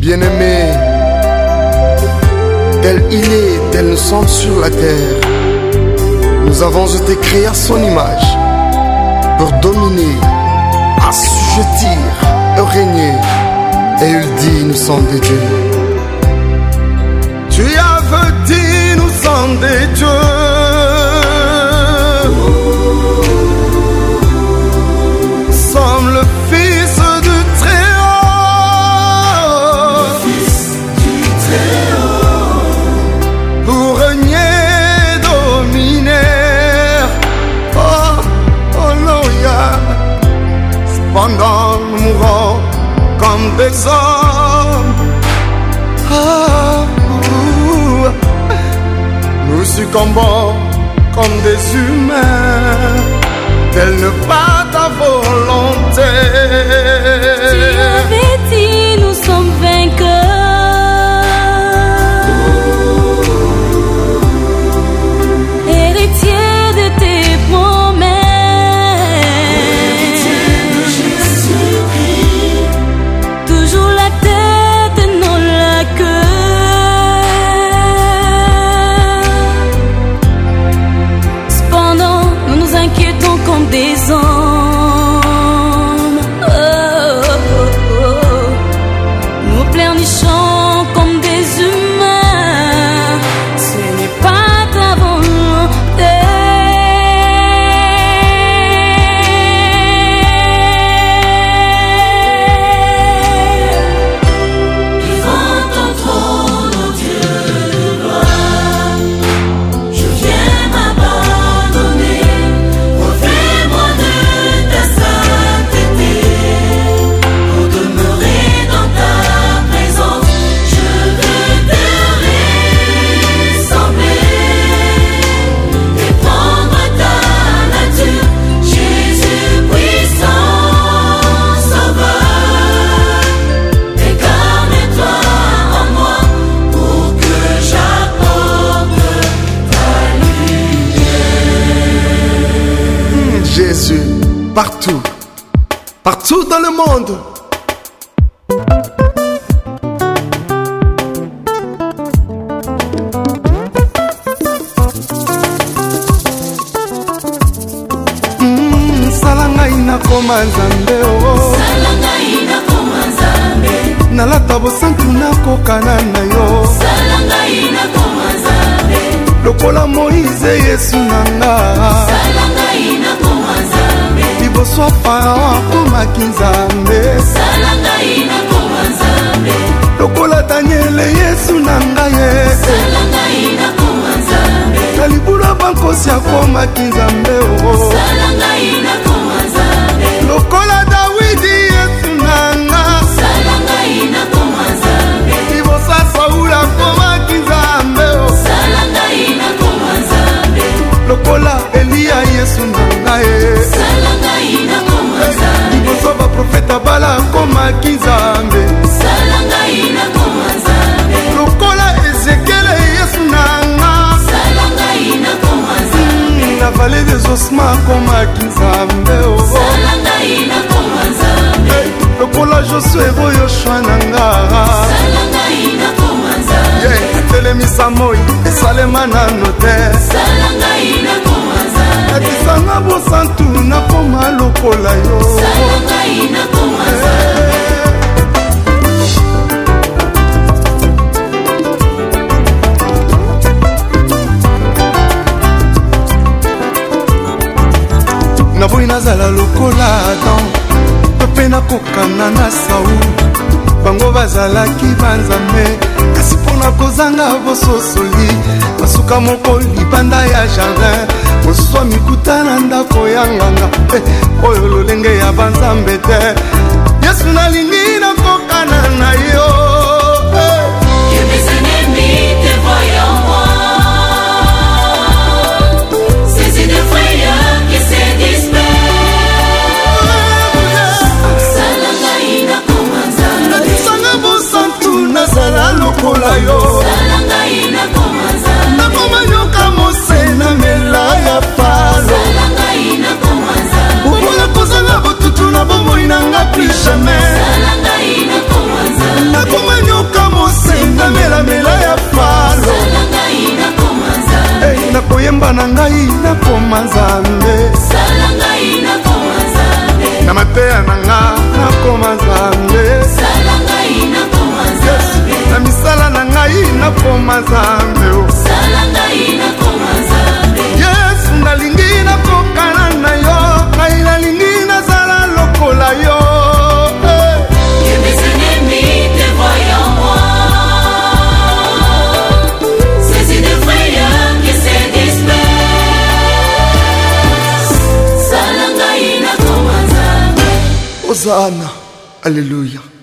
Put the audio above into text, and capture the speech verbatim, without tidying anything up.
Bien-aimé, tel il est, tel nous sommes sur la terre. Nous avons été créés à son image pour dominer, assujettir et régner. Et il dit, nous sommes des dieux. Tu avais dit, nous sommes des dieux. Sommes le Fils du Très-Haut. Le Fils du Très-Haut. Pour régner, dominer. Oh, oh, Loya. Cependant, nous mourons comme des hommes. Ah, ouh. Nous succombons comme des humains. Telle n'est pas ta volonté. Tu avais dit, nous sommes vainqueurs, héritiers de tes promesses, de Jésus-Christ, toujours la tête, non la queue. Cependant, nous nous inquiétons comme des hommes. Oh, oh, oh, oh. Nous pleurnichons comme des humains. Ce n'est pas ta volonté. Devant ton trône, oh Dieu de gloire, je viens m'abandonner. Refais-moi de ta sainteté pour demeurer dans ta présence. Je veux te ressembler et prendre ta nature. Jésus puissant sauveur, incarne-toi en moi pour que j'apporte ta lumière. Jésus, partout, partout dans le monde. Mm, Salangai nakoma nzambe oh. Salangai nakoma nzambe, Nalata bosantu nakokana na yo. salangai nakoma nzambe, Lokola Moïse Yesu nanga. salangai nakoma nzambe, Liboso ya Farao akomaki nzambe. salangai nakoma nzambe, Lokola Daniel Yesu nanga ye. salangai nakoma nzambe, Na libula bankosi akomaki nzambe oh. salangai nakoma nzambe, Lokola Dawidi Yesu nanga. salangai nakoma nzambe, Liboso ya Saul akomaki nzambe oh. salangai nakoma nzambe, Lokola Eliya Yesu nanga ye. salangai nakoma nzambe, Liboso baprofeta Bala akomaki nzambe. salangai nakoma nzambe, Lokola Ezekiel Yesu nanga. salangai nakoma nzambe, Na vallée des ossements akomaki nzambe oh. salangai nakoma nzambe, Lokola Josué Yoshua nanga. salangai nakoma nzambe, Yeah, atelemisa moi esalema nano te. salangai nakoma nzambe, Nakisanga bosantu nakoma lokola yo. salangai nakoma nzambe. Naboyi nazala lokola Adam, mpe nakokana na Saul. Bango bazalaki banzambe, kasi mpona kozanga bososoli basuka moko libanda ya jardin, mosusu mikuta na ndako ya nganga. Eh, oyo lolenge ya banzambe te. Yesu nalingi nakokana na yo eh. Que mes ennemis te voient en moi, ces idées frayeurs qui se dispersent. Salangai nakoma nzambe, Nakisanga bosantu nazala lokola yo. salangai nakoma nzambe, Nakoma nyoka mose na mela ya palo. salangai nakoma nzambe, Bomona kozanga botutu na bomoi nanga plus jamais. salangai nakoma nzambe, Nakoma nyoka motema na ngai nakoma nzambe sala ngai nakoma nzambe na mateya na nga nakoma nzambe sala ngai nakoma nzambe na misala na ngai nakoma nzambe sala ngai nakoma nzambe Yesu nalingi nakokana na yo ngai nalingi nazala lokola yo Que mes ennemis te voient en moi ces idées frayeurs qui se dispersent sala ngai nakoma nzambe Hosanna, alléluia.